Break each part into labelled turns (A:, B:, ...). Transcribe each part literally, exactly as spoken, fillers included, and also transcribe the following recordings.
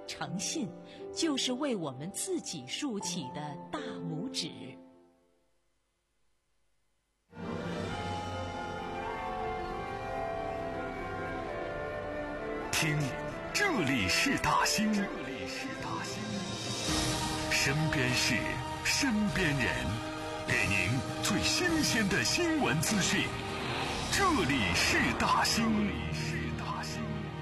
A: 诚信，就是为我们自己竖起的大拇指。
B: 听，这里是大兴，这里是大兴，身边事，身边人，给您最新鲜的新闻资讯。这里是大兴，这里是大兴。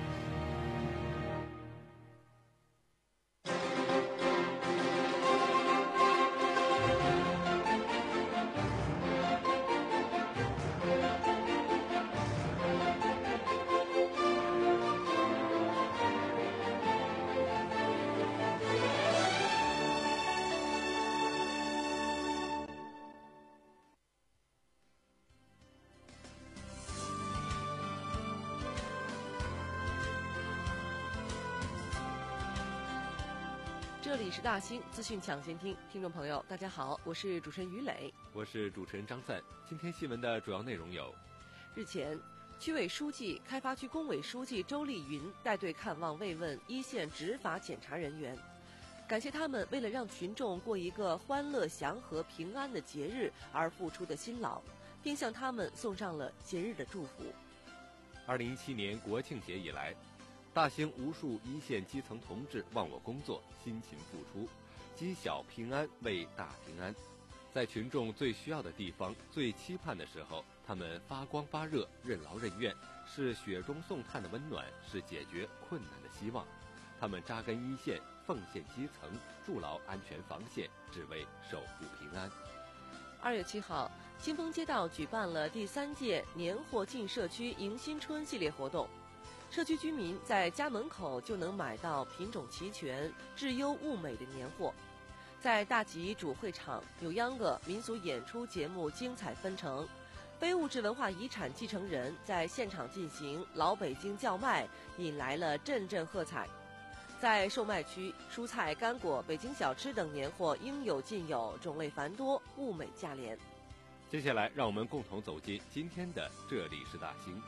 C: 这里是大兴资讯抢先听，听众朋友大家好，我是主持人于磊，
D: 我是主持人张赞。今天新闻的主要内容有：
C: 日前，区委书记、开发区工委书记周丽云带队看望慰问一线执法检查人员，感谢他们为了让群众过一个欢乐、祥和、平安的节日而付出的辛劳，并向他们送上了节日的祝福。
D: 二零一七年国庆节以来，大兴无数一线基层同志忘我工作，辛勤付出，积小平安为大平安。在群众最需要的地方、最期盼的时候，他们发光发热，任劳任怨，是雪中送炭的温暖，是解决困难的希望。他们扎根一线，奉献基层，筑牢安全防线，只为守护平安。
C: 二月七号，清风街道举办了第三届年货进社区迎新春系列活动。社区居民在家门口就能买到品种齐全、质优物美的年货。在大集主会场有秧歌民俗演出节目精彩纷呈，非物质文化遗产继承人在现场进行老北京叫卖，引来了阵阵喝彩。在售卖区，蔬菜、干果、北京小吃等年货应有尽有，种类繁多，物美价廉。
D: 接下来，让我们共同走进今天的这里是大兴。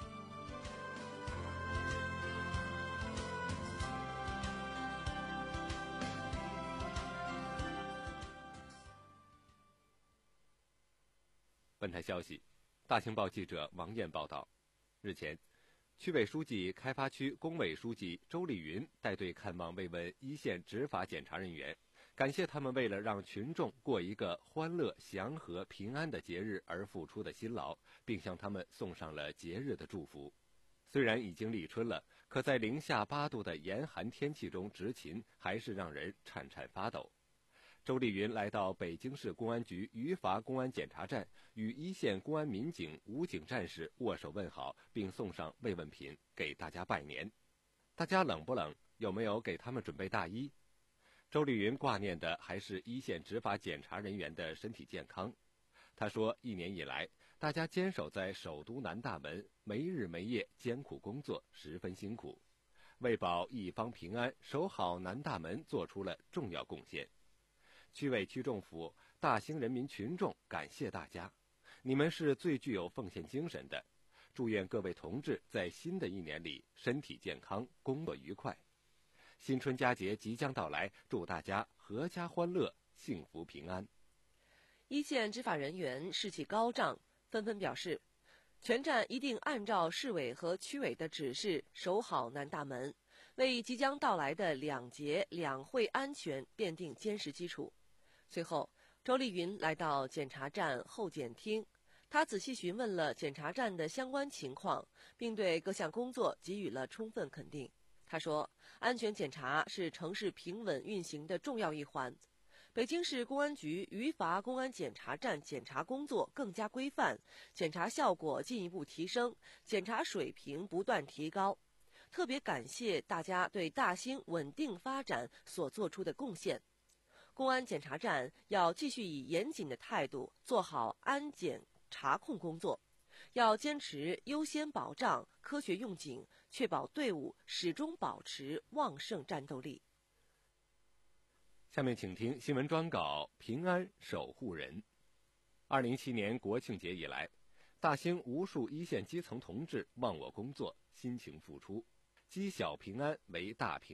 D: 本台消息，大兴报记者王艳报道，日前，区委书记、开发区工委书记周丽云带队看望慰问一线执法检查人员，感谢他们为了让群众过一个欢乐、祥和、平安的节日而付出的辛劳，并向他们送上了节日的祝福。虽然已经立春了，可在零下八度的严寒天气中执勤，还是让人颤颤发抖。周丽云来到北京市公安局余罚公安检查站，与一线公安民警、武警战士握手问好，并送上慰问品给大家拜年。大家冷不冷？有没有给他们准备大衣？周丽云挂念的还是一线执法检查人员的身体健康。他说，一年以来，大家坚守在首都南大门，没日没夜艰苦工作，十分辛苦，为保一方平安，守好南大门做出了重要贡献。区委区政府、大兴人民群众感谢大家，你们是最具有奉献精神的。祝愿各位同志在新的一年里身体健康，工作愉快。新春佳节即将到来，祝大家阖家欢乐，幸福平安。
C: 一线执法人员士气高涨，纷纷表示，全站一定按照市委和区委的指示守好南大门，为即将到来的两节两会安全奠定坚实基础。随后，周丽云来到检查站候检厅，她仔细询问了检查站的相关情况，并对各项工作给予了充分肯定。她说，安全检查是城市平稳运行的重要一环。北京市公安局余罚公安检查站检查工作更加规范，检查效果进一步提升，检查水平不断提高。特别感谢大家对大兴稳定发展所做出的贡献。公安检查站要继续以严谨的态度做好安检查控工作，要坚持优先保障、科学用警，确保队伍始终保持旺盛战斗力。
D: 下面请听新闻专稿《平安守护人》。二零一七年国庆节以来，大兴无数一线基层同志忘我工作，辛勤付出，积小平安为大平安。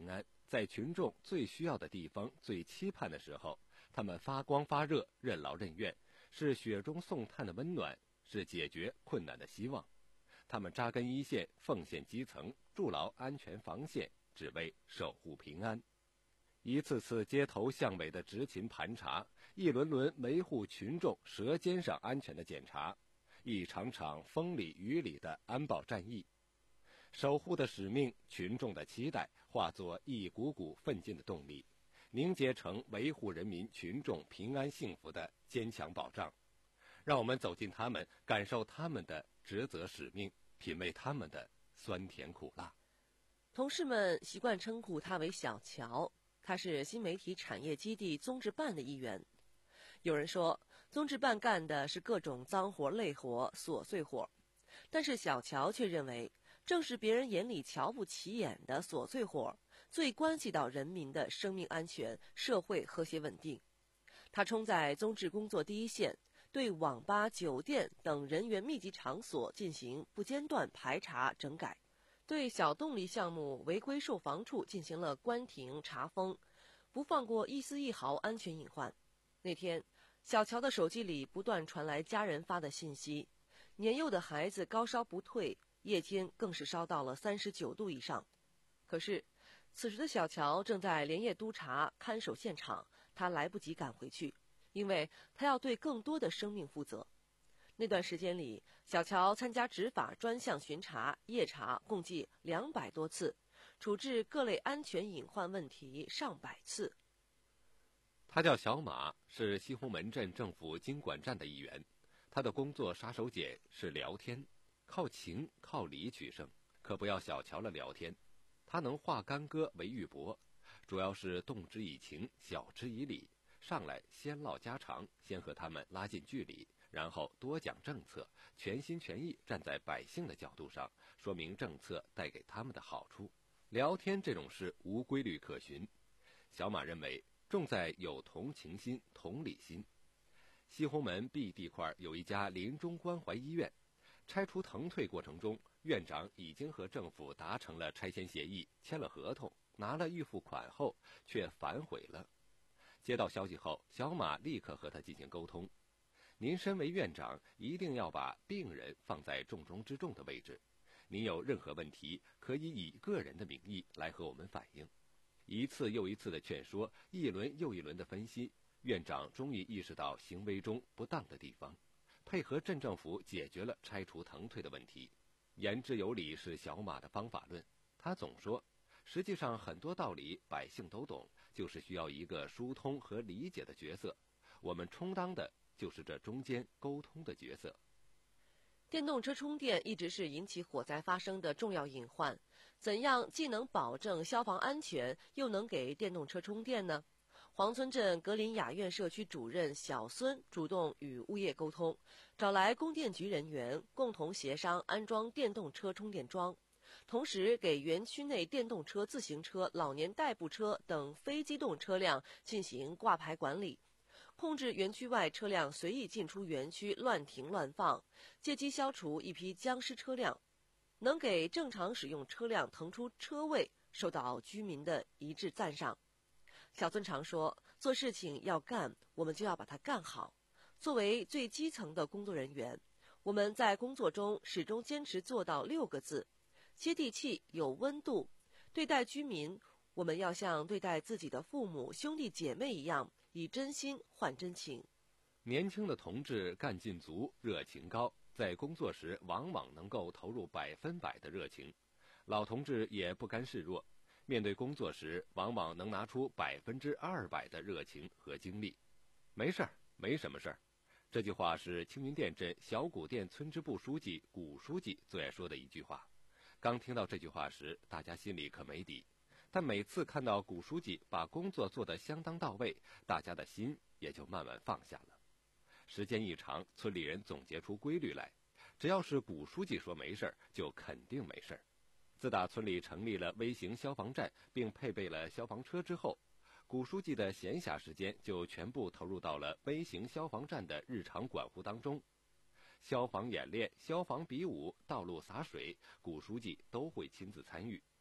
D: 在群众最需要的地方、最期盼的时候，他们发光发热，任劳任怨，是雪中送炭的温暖，是解决困难的希望。他们扎根一线，奉献基层，筑牢安全防线，只为守护平安。一次次街头巷尾的执勤盘查，一轮轮维护群众舌尖上安全的检查，一场场风里雨里的安保战役。守护的使命，群众的期待，化作一股股奋进的动力，凝结成维护人民群众平安幸福的坚强保障。让我们走进他们，感受他们的职责使命，品味他们的酸甜苦辣。
C: 同事们习惯称呼他为小乔，他是新媒体产业基地综治办的一员。有人说，综治办干的是各种脏活累活琐碎活，但是小乔却认为，正是别人眼里瞧不起眼的琐碎活，最关系到人民的生命安全、社会和谐稳定。他冲在综治工作第一线，对网吧、酒店等人员密集场所进行不间断排查整改，对小动力项目违规售房处进行了关停查封，不放过一丝一毫安全隐患。那天，小乔的手机里不断传来家人发的信息，年幼的孩子高烧不退，夜间更是烧到了三十九度以上。可是，此时的小乔正在连夜督查看守现场，他来不及赶回去，因为他要对更多的生命负责。那段时间里，小乔参加执法专项巡查、夜查共计两百多次，处置各类安全隐患问题上百次。
D: 他叫小马，是西红门镇政府经管站的一员。他的工作杀手锏是聊天，靠情靠理取胜，可不要小瞧了聊天。他能化干戈为玉帛，主要是动之以情，晓之以理。上来先唠家常，先和他们拉近距离，然后多讲政策，全心全意站在百姓的角度上，说明政策带给他们的好处。聊天这种事无规律可循，小马认为重在有同情心、同理心。西红门 B 地块有一家临终关怀医院，拆除腾退过程中，院长已经和政府达成了拆迁协议，签了合同，拿了预付款后，却反悔了。接到消息后，小马立刻和他进行沟通。您身为院长，一定要把病人放在重中之重的位置。您有任何问题，可以以个人的名义来和我们反映。一次又一次的劝说，一轮又一轮的分析，院长终于意识到行为中不当的地方，配合镇政府解决了拆除腾退的问题。言之有理是小马的方法论，他总说，实际上很多道理百姓都懂，就是需要一个疏通和理解的角色，我们充当的就是这中间沟通的角色。
C: 电动车充电一直是引起火灾发生的重要隐患，怎样既能保证消防安全，又能给电动车充电呢？黄村镇格林雅苑社区主任小孙主动与物业沟通，找来供电局人员共同协商安装电动车充电桩，同时给园区内电动车、自行车、老年代步车等非机动车辆进行挂牌管理，控制园区外车辆随意进出园区乱停乱放，借机消除一批僵尸车辆，能给正常使用车辆腾出车位，受到居民的一致赞赏。小孙常说，做事情要干，我们就要把它干好。作为最基层的工作人员，我们在工作中始终坚持做到六个字：接地气、有温度。对待居民，我们要像对待自己的父母、兄弟姐妹一样，以真心换真情。
D: 年轻的同志干劲足，热情高，在工作时往往能够投入百分百的热情。老同志也不甘示弱，面对工作时往往能拿出百分之二百的热情和精力。没事儿，没什么事儿。这句话是青云店镇小古店村支部书记古书记最爱说的一句话。刚听到这句话时，大家心里可没底，但每次看到古书记把工作做得相当到位，大家的心也就慢慢放下了。时间一长，村里人总结出规律来，只要是古书记说没事儿，就肯定没事儿。自打村里成立了微型消防站，并配备了消防车之后，古书记的闲暇时间就全部投入到了微型消防站的日常管护当中。消防演练、消防比武、道路洒水，古书记都会亲自参与。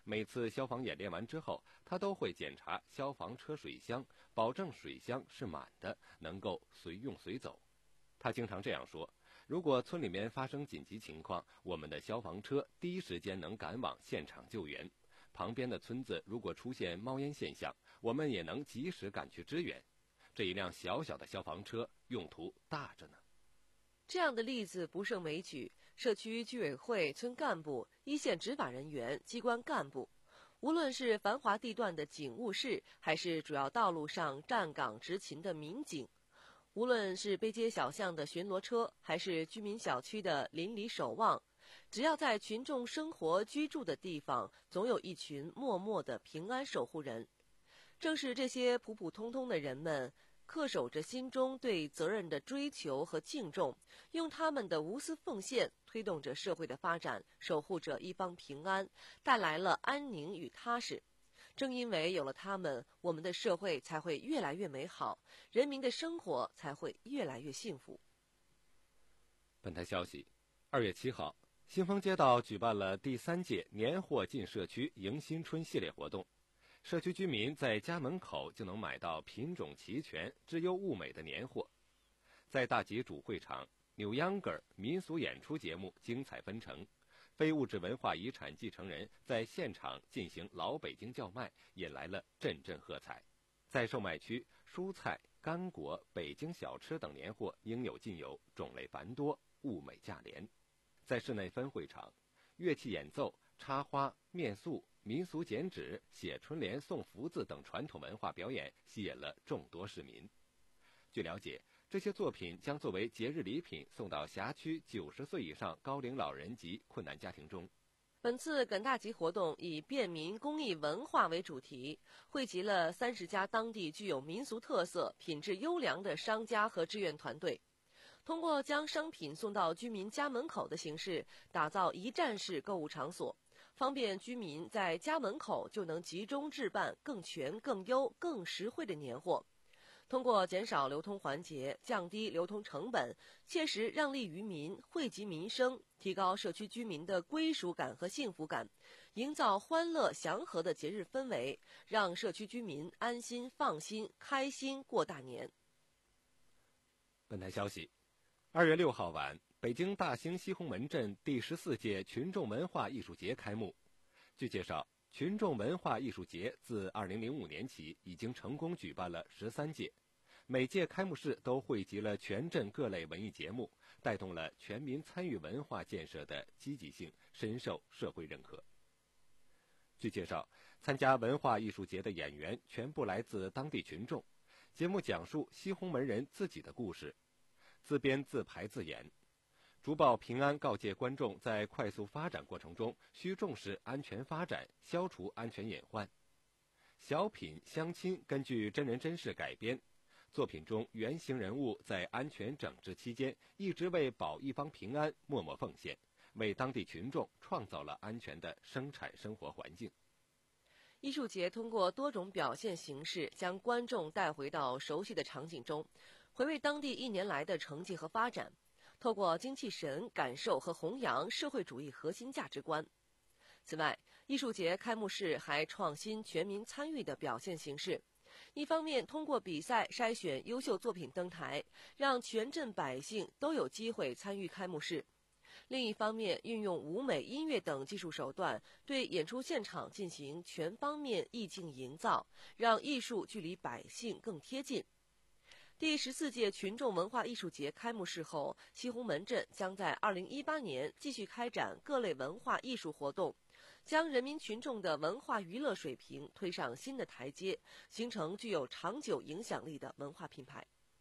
D: 每次消防演练完之后，他都会检查消防车水箱，保证水箱是满的，能够随用随走。他经常这样说，如果村里面发生紧急情况，我们的消防车第一时间能赶往现场救援，旁边的村子如果出现冒烟现象，我们也能及时赶去支援。这一辆小小的消防车用途大着呢。
C: 这样的例子不胜枚举，社区居委会、村干部、一线执法人员、机关干部，无论是繁华地段的警务室，还是主要道路上站岗执勤的民警，无论是背街小巷的巡逻车，还是居民小区的邻里守望，只要在群众生活居住的地方，总有一群默默的平安守护人。正是这些普普通通的人们，恪守着心中对责任的追求和敬重，用他们的无私奉献推动着社会的发展，守护着一方平安，带来了安宁与踏实。正因为有了他们，我们的社会才会越来越美好，人民的生活才会越来越幸福。
D: 本台消息，二月七号，新丰街道举办了第三届年货进社区迎新春系列活动。社区居民在家门口就能买到品种齐全、质优物美的年货。在大集主会场，扭秧歌民俗演出节目精彩纷呈，非物质文化遗产继承人在现场进行老北京叫卖，引来了阵阵喝彩。在售卖区，蔬菜、干果、北京小吃等年货应有尽有，种类繁多，物美价廉。在室内分会场，乐器演奏、插花、面塑、民俗剪纸、写春联、送福字等传统文化表演吸引了众多市民。据了解，这些作品将作为节日礼品送到辖区九十岁以上高龄老人及困难家庭中。
C: 本次哏大集活动以便民公益文化为主题，汇集了三十家当地具有民俗特色、品质优良的商家和志愿团队，通过将商品送到居民家门口的形式，打造一站式购物场所，方便居民在家门口就能集中置办更全、更优、更实惠的年货。通过减少流通环节，降低流通成本，切实让利于民，惠及民生，提高社区居民的归属感和幸福感，营造欢乐祥和的节日氛围，让社区居民安心放心开心过大年。
D: 本台消息，二月六号晚，北京大兴西红门镇第十四届群众文化艺术节开幕。据介绍，群众文化艺术节自二零零五年起已经成功举办了十三届，每届开幕式都汇集了全镇各类文艺节目，带动了全民参与文化建设的积极性，深受社会认可。据介绍，参加文化艺术节的演员全部来自当地群众，节目讲述西红门人自己的故事，自编自排自演。竹报平安告诫观众，在快速发展过程中需重视安全发展，消除安全隐患。小品相亲根据真人真事改编，作品中原型人物在安全整治期间一直为保一方平安默默奉献，为当地群众创造了安全的生产生活环境。
C: 艺术节通过多种表现形式，将观众带回到熟悉的场景中，回味当地一年来的成绩和发展，透过精气神感受和弘扬社会主义核心价值观。此外，艺术节开幕式还创新全民参与的表现形式，一方面通过比赛筛选优秀作品登台，让全镇百姓都有机会参与开幕式；另一方面，运用舞美、音乐等技术手段，对演出现场进行全方面意境营造，让艺术距离百姓更贴近。第十四届群众文化艺术节开幕式后，西红门镇将在二零一八年继续开展各类文化艺术活动，将人民群众的文化娱乐水平推上新的台阶，形成具有长久影响力的文化品牌。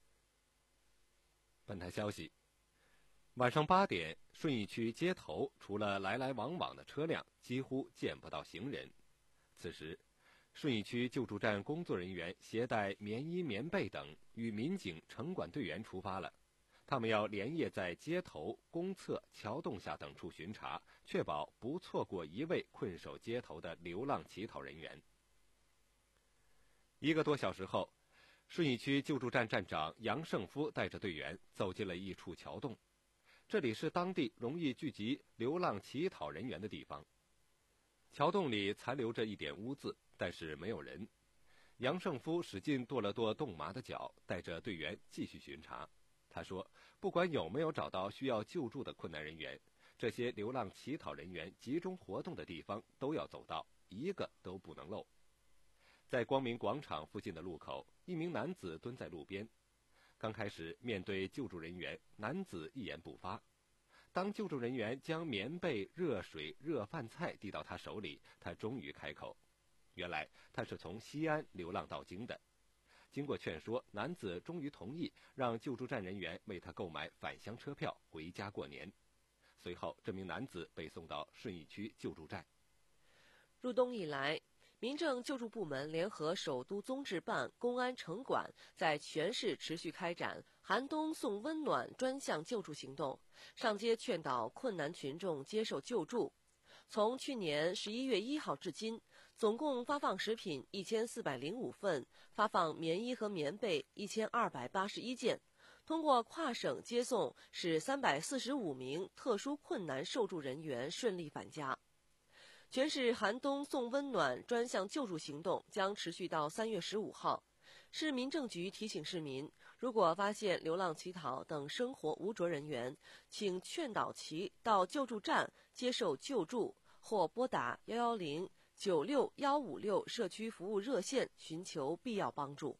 D: 本台消息，晚上八点，顺义区街头除了来来往往的车辆，几乎见不到行人。此时，顺义区救助站工作人员携带棉衣、棉被等，与民警、城管队员出发了。他们要连夜在街头、公厕、桥洞下等处巡查，确保不错过一位困守街头的流浪乞讨人员。一个多小时后，顺义区救助站站长杨胜夫带着队员走进了一处桥洞，这里是当地容易聚集流浪乞讨人员的地方。 桥洞里残留着一点污渍，但是没有人。杨胜夫使劲跺了跺冻麻的脚，带着队员继续巡查。他说，不管有没有找到需要救助的困难人员，这些流浪乞讨人员集中活动的地方都要走到，一个都不能漏。在光明广场附近的路口，一名男子蹲在路边。刚开始面对救助人员，男子一言不发。当救助人员将棉被、热水、热饭菜递到他手里，他终于开口。原来他是从西安流浪到京的。经过劝说，男子终于同意让救助站人员为他购买返乡车票回家过年。随后，这名男子被送到顺义区救助站。
C: 入冬以来，民政救助部门联合首都综治办、公安城管，在全市持续开展寒冬送温暖专项救助行动，上街劝导困难群众接受救助。从去年十一月一号至今，总共发放食品一千四百零五份，发放棉衣和棉被一千二百八十一件。通过跨省接送，使三百四十五名特殊困难受助人员顺利返家。全市寒冬送温暖专项救助行动将持续到三月十五号。市民政局提醒市民，如果发现流浪乞讨等生活无着人员，请劝导其到救助站接受救助，或拨打幺幺零九六幺五六社区服务热线寻求必要帮助。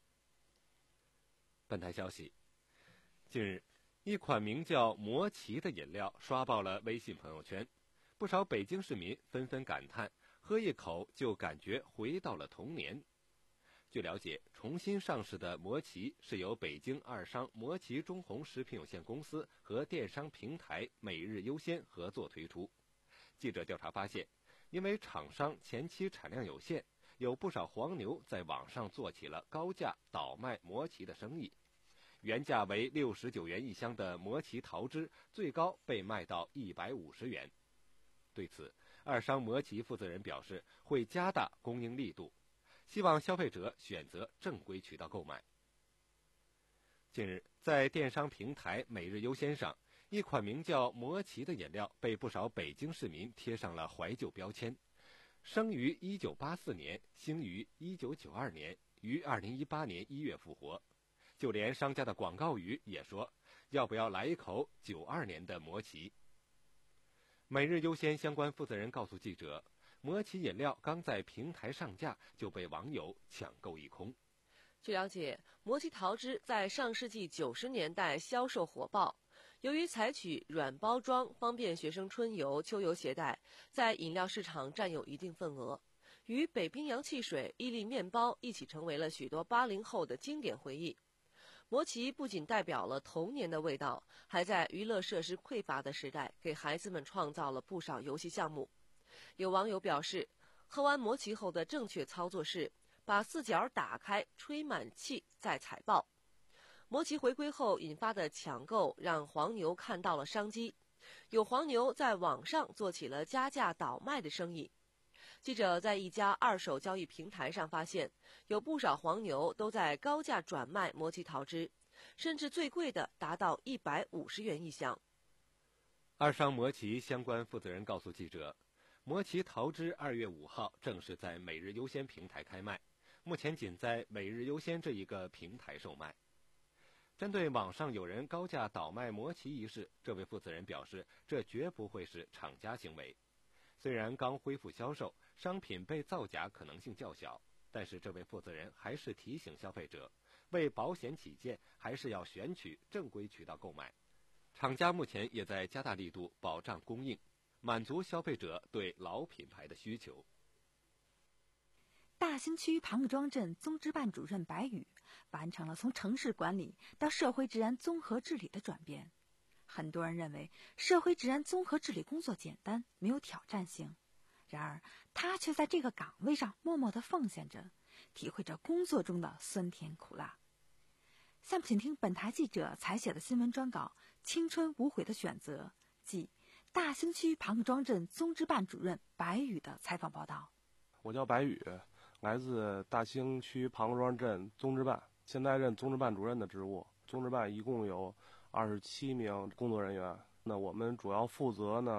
D: 本台消息，近日，一款名叫魔奇的饮料刷爆了微信朋友圈，不少北京市民纷纷感叹，喝一口就感觉回到了童年。据了解，重新上市的魔奇是由北京二商魔奇中红食品有限公司和电商平台每日优鲜合作推出。记者调查发现，因为厂商前期产量有限，有不少黄牛在网上做起了高价倒卖魔奇的生意。原价为六十九元一箱的魔奇桃汁，最高被卖到一百五十元。对此，二商魔奇负责人表示，会加大供应力度，希望消费者选择正规渠道购买。近日，在电商平台每日优鲜上，一款名叫魔奇的饮料被不少北京市民贴上了怀旧标签。生于一九八四年，兴于一九九二年，于二零一八年一月复活。就连商家的广告语也说，要不要来一口九二年的魔奇。每日优鲜相关负责人告诉记者，魔奇饮料刚在平台上架就被网友抢购一空。
C: 据了解，魔奇桃汁在上世纪九十年代销售火爆，由于采取软包装，方便学生春游、秋游携带，在饮料市场占有一定份额，与北冰洋汽水、伊利面包一起成为了许多八零后的经典回忆。魔奇不仅代表了童年的味道，还在娱乐设施匮乏的时代，给孩子们创造了不少游戏项目。有网友表示，喝完魔奇后的正确操作是把四角打开，吹满气，再踩爆。魔奇回归后引发的抢购，让黄牛看到了商机，有黄牛在网上做起了加价倒卖的生意。记者在一家二手交易平台上发现，有不少黄牛都在高价转卖魔奇桃汁，甚至最贵的达到一百五十元一箱。
D: 二商魔奇相关负责人告诉记者，魔奇桃汁二月五号正式在每日优鲜平台开卖，目前仅在每日优鲜这一个平台售卖。针对网上有人高价倒卖魔奇一事，这位负责人表示，这绝不会是厂家行为。虽然刚恢复销售，商品被造假可能性较小，但是这位负责人还是提醒消费者，为保险起见，还是要选取正规渠道购买。厂家目前也在加大力度保障供应，满足消费者对老品牌的需求。
E: 大兴区庞各庄镇综治办主任白宇完成了从城市管理到社会治安综合治理的转变。很多人认为社会治安综合治理工作简单，没有挑战性，然而他却在这个岗位上默默地奉献着，体会着工作中的酸甜苦辣。下面请听本台记者采写的新闻专稿《青春无悔的选择》，即大兴区庞各庄镇综治办主任白宇的采访报道。
F: 我叫白宇，来自大兴区庞各庄镇综治办，现在任综治办主任的职务。综治办一共有二十七名工作人员，那我们主要负责呢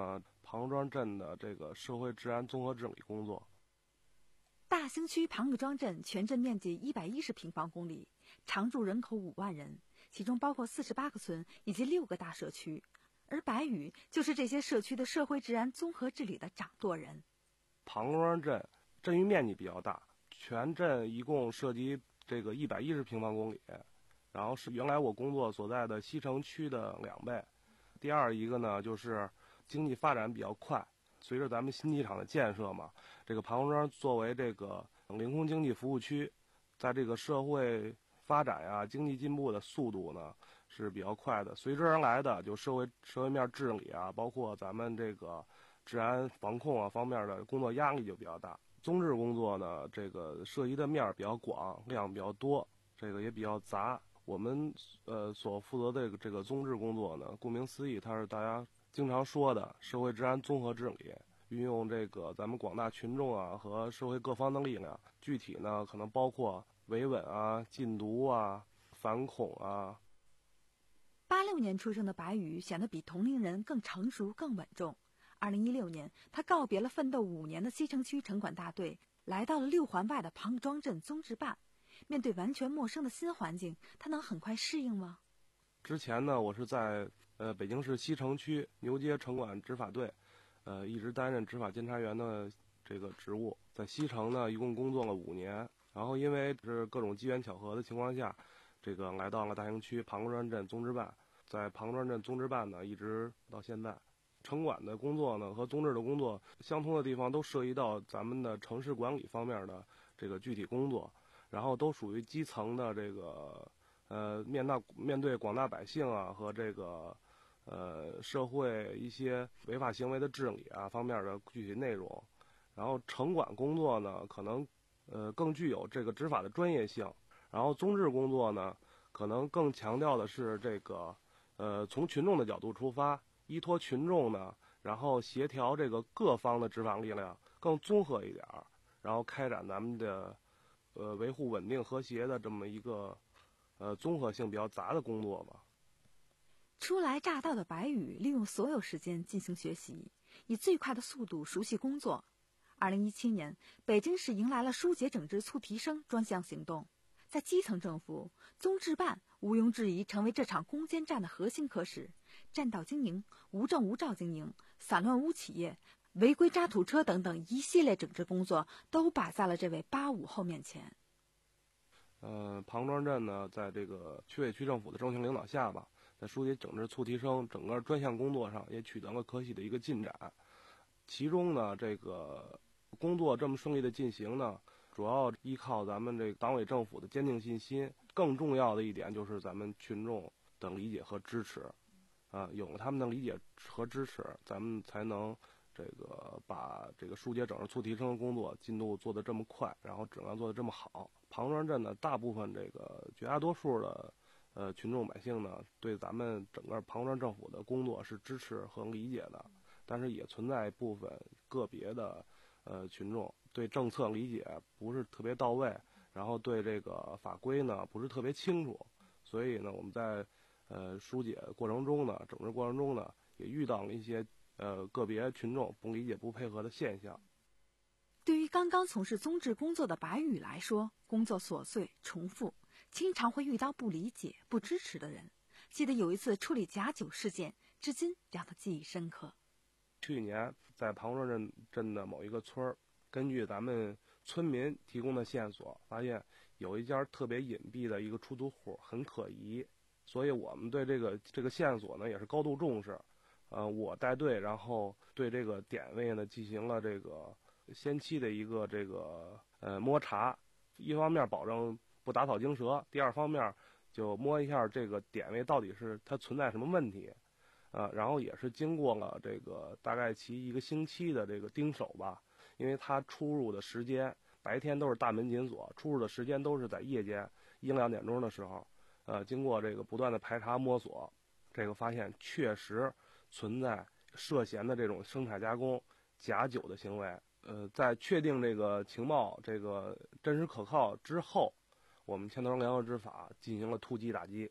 F: 庞庄镇的这个社会治安综合治理工作。
E: 大兴区庞各庄镇全镇面积一百一十平方公里，常住人口五万人，其中包括四十八个村以及六个大社区，而白宇就是这些社区的社会治安综合治理的掌舵人。
F: 庞庄镇镇域面积比较大，全镇一共涉及这个一百一十平方公里，然后是原来我工作所在的西城区的两倍。第二一个呢，就是经济发展比较快，随着咱们新机场的建设嘛，这个庞庄作为这个领空经济服务区，在这个社会发展呀、经济进步的速度呢是比较快的，随之而来的就社会社会面治理啊，包括咱们这个治安防控啊方面的工作压力就比较大。综治工作呢，这个涉及的面比较广，量比较多，这个也比较杂。我们呃所负责的这个这个综治工作呢，顾名思义，它是大家经常说的社会治安综合治理，运用这个咱们广大群众啊和社会各方的力量，具体呢可能包括维稳啊、禁毒啊、反恐啊。
E: 八六年出生的白宇显得比同龄人更成熟、更稳重。二零一六年，他告别了奋斗五年的西城区城管大队，来到了六环外的庞各庄镇综治办。面对完全陌生的新环境，他能很快适应吗？
F: 之前呢，我是在呃北京市西城区牛街城管执法队，呃一直担任执法监察员的这个职务。在西城呢，一共工作了五年，然后因为是各种机缘巧合的情况下，这个来到了大兴区庞各庄镇综治办。在庞各庄镇综治办呢，一直到现在。城管的工作呢和综治的工作相通的地方，都涉及到咱们的城市管理方面的这个具体工作，然后都属于基层的这个呃面大面对广大百姓啊和这个呃社会一些违法行为的治理啊方面的具体内容。然后城管工作呢可能呃更具有这个执法的专业性，然后综治工作呢可能更强调的是这个呃从群众的角度出发，依托群众呢，然后协调这个各方的执法力量，更综合一点儿，然后开展咱们的呃维护稳定和谐的这么一个呃综合性比较杂的工作吧。
E: 初来乍到的白宇利用所有时间进行学习，以最快的速度熟悉工作。二零一七年，北京市迎来了疏解整治促提升专项行动，在基层政府，综治办毋庸置疑成为这场攻坚战的核心科室。占道经营、无证无照经营、散乱无企业、违规渣土车等等一系列整治工作都摆在了这位八五后面前。
F: 呃，庞庄镇呢，在这个区委区政府的重型领导下吧，在疏解整治促提升整个专项工作上也取得了可喜的一个进展。其中呢，这个工作这么顺利的进行呢，主要依靠咱们这个党委政府的坚定信心，更重要的一点就是咱们群众的理解和支持。啊，有了他们的理解和支持，咱们才能这个把这个疏解整治促提升的工作进度做得这么快，然后质量做得这么好。庞庄镇呢，大部分这个绝大多数的呃群众百姓呢，对咱们整个庞庄政府的工作是支持和理解的，但是也存在部分个别的呃群众对政策理解不是特别到位，然后对这个法规呢不是特别清楚，所以呢，我们在呃，疏解过程中呢，整治过程中呢，也遇到了一些呃个别群众不理解、不配合的现象。
E: 对于刚刚从事综治工作的白宇来说，工作琐碎重复，经常会遇到不理解、不支持的人。记得有一次处理假酒事件，至今让他记忆深刻。
F: 去年在庞庄镇镇的某一个村儿，根据咱们村民提供的线索，发现有一家特别隐蔽的一个出租户很可疑。所以我们对这个这个线索呢也是高度重视，呃，我带队，然后对这个点位呢进行了这个先期的一个这个呃摸查，一方面保证不打草惊蛇，第二方面就摸一下这个点位到底是它存在什么问题，呃，然后也是经过了这个大概其一个星期的这个盯守吧，因为它出入的时间白天都是大门紧锁，出入的时间都是在夜间一两点钟的时候。呃，经过这个不断的排查摸索，这个发现确实存在涉嫌的这种生产加工假酒的行为。呃，在确定这个情报这个真实可靠之后，我们牵头联合执法进行了突击打击。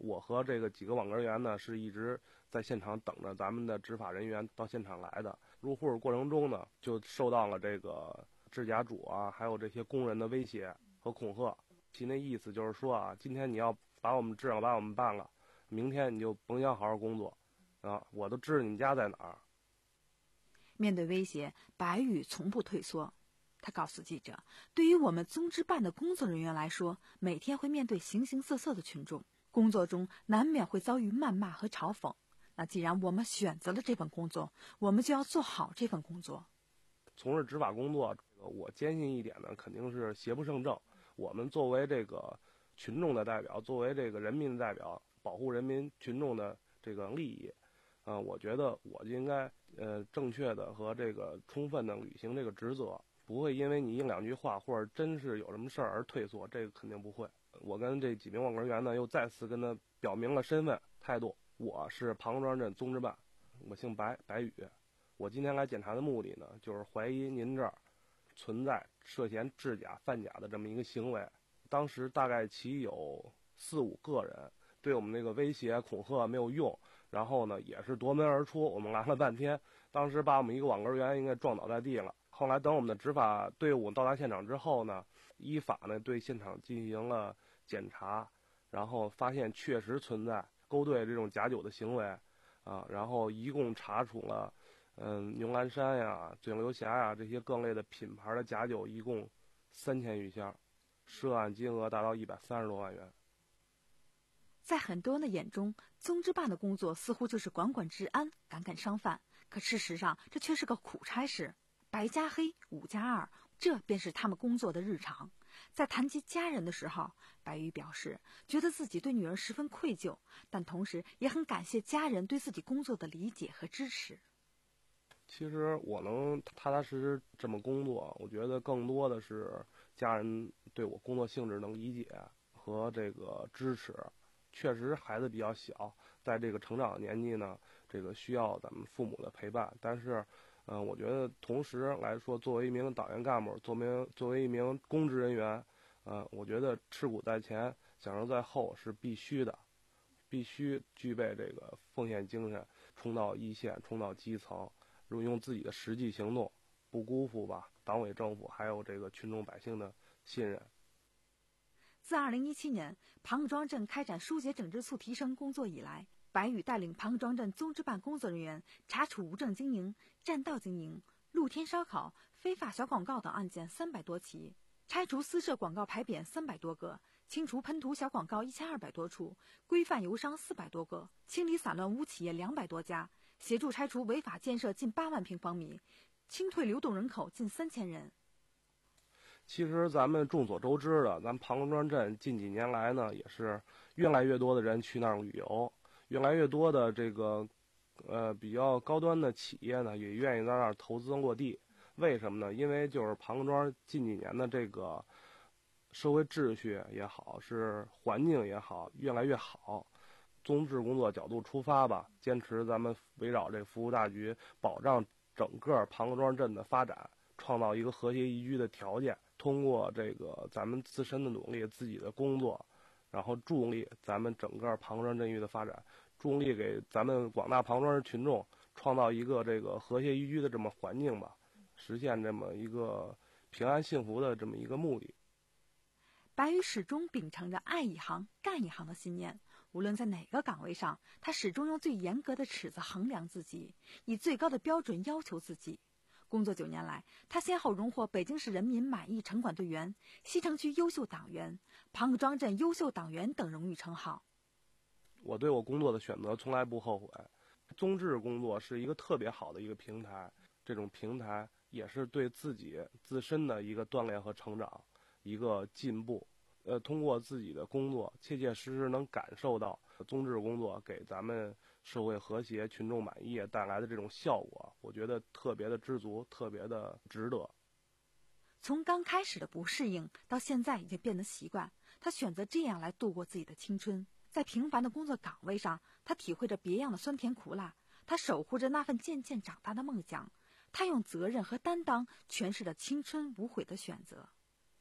F: 我和这个几个网格员呢是一直在现场等着咱们的执法人员到现场来的。入户过程中呢，就受到了这个制甲主啊，还有这些工人的威胁和恐吓。其那意思就是说啊，今天你要把我们治了，把我们办了，明天你就甭想好好工作啊！我都知道你们家在哪儿。
E: 面对威胁，白宇从不退缩。他告诉记者，对于我们综支办的工作人员来说，每天会面对形形色色的群众，工作中难免会遭遇谩骂和嘲讽。那既然我们选择了这份工作，我们就要做好这份工作。
F: 从事执法工作，我坚信一点呢，肯定是邪不胜正。我们作为这个群众的代表，作为这个人民的代表，保护人民群众的这个利益，呃，我觉得我就应该呃正确的和这个充分的履行这个职责。不会因为你一两句话或者真是有什么事儿而退缩，这个肯定不会。我跟这几名网格员呢，又再次跟他表明了身份态度。我是庞各庄镇综支办，我姓白，白宇。我今天来检查的目的呢，就是怀疑您这儿存在涉嫌制假贩假的这么一个行为。当时大概其有四五个人，对我们这个威胁恐吓没有用，然后呢也是夺门而出。我们来了半天，当时把我们一个网格员应该撞倒在地了。后来等我们的执法队伍到达现场之后呢，依法呢对现场进行了检查，然后发现确实存在勾兑这种假酒的行为，啊，然后一共查处了，嗯，牛栏山呀、嘴流峡呀这些各类的品牌的假酒，一共三千余箱，涉案金额达到一百三十多万元。
E: 在很多人的眼中，综支办的工作似乎就是管管治安、赶赶商贩，可事实上这却是个苦差事。白加黑，五加二，这便是他们工作的日常。在谈及家人的时候，白宇表示觉得自己对女儿十分愧疚，但同时也很感谢家人对自己工作的理解和支持。
F: 其实我能踏踏实实这么工作，我觉得更多的是家人对我工作性质能理解和这个支持。确实孩子比较小，在这个成长的年纪呢，这个需要咱们父母的陪伴，但是嗯、呃，我觉得同时来说，作为一名党员干部，作为作为一名公职人员，呃，我觉得吃苦在前，享受在后是必须的，必须具备这个奉献精神，冲到一线，冲到基层，用自己的实际行动，不辜负吧党委政府还有这个群众百姓的信任。
E: 自二零一七年庞各庄镇开展疏解整治促提升工作以来，白宇带领庞各庄镇综支办工作人员查处无证经营、占道经营、露天烧烤、非法小广告等案件三百多起，拆除私设广告牌匾三百多个，清除喷涂小广告一千二百多处，规范油商四百多个，清理散乱污企业两百多家，协助拆除违法建设近八万平方米，清退流动人口近三千人。
F: 其实咱们众所周知的，咱庞各庄镇近几年来呢，也是越来越多的人去那儿旅游，越来越多的这个呃比较高端的企业呢，也愿意在那儿投资落地。为什么呢？因为就是庞各庄近几年的这个社会秩序也好，是环境也好，越来越好。综治工作角度出发吧，坚持咱们围绕这个服务大局，保障整个庞各庄镇的发展，创造一个和谐宜居的条件。通过这个咱们自身的努力，自己的工作，然后助力咱们整个庞各庄镇域的发展，助力给咱们广大庞各庄群众创造一个这个和谐宜居的这么环境吧，实现这么一个平安幸福的这么一个目的。
E: 白宇始终秉承着爱一行干一行的信念，无论在哪个岗位上，他始终用最严格的尺子衡量自己，以最高的标准要求自己。工作九年来，他先后荣获北京市人民满意城管队员、西城区优秀党员、庞各庄镇优秀党员等荣誉称号。
F: 我对我工作的选择从来不后悔。综治工作是一个特别好的一个平台，这种平台也是对自己自身的一个锻炼和成长，一个进步。呃，通过自己的工作，切切实实能感受到综治工作给咱们社会和谐、群众满意带来的这种效果，我觉得特别的知足，特别的值得。
E: 从刚开始的不适应，到现在已经变得习惯，他选择这样来度过自己的青春。在平凡的工作岗位上，他体会着别样的酸甜苦辣，他守护着那份渐渐长大的梦想，他用责任和担当诠释了青春无悔的选择。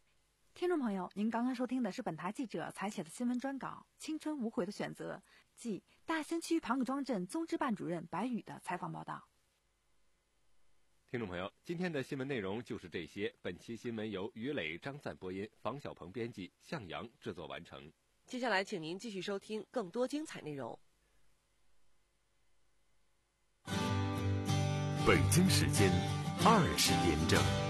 E: 听众朋友，您刚刚收听的是本台记者采写的新闻专稿《青春无悔的选择》，即大兴区庞各庄镇综支办主任白宇的采访报道。
D: 听众朋友，今天的新闻内容就是这些。本期新闻由于磊、张赞播音，房小鹏编辑，向阳制作完成。
C: 接下来，请您继续收听更多精彩内容。
B: 北京时间二十点整。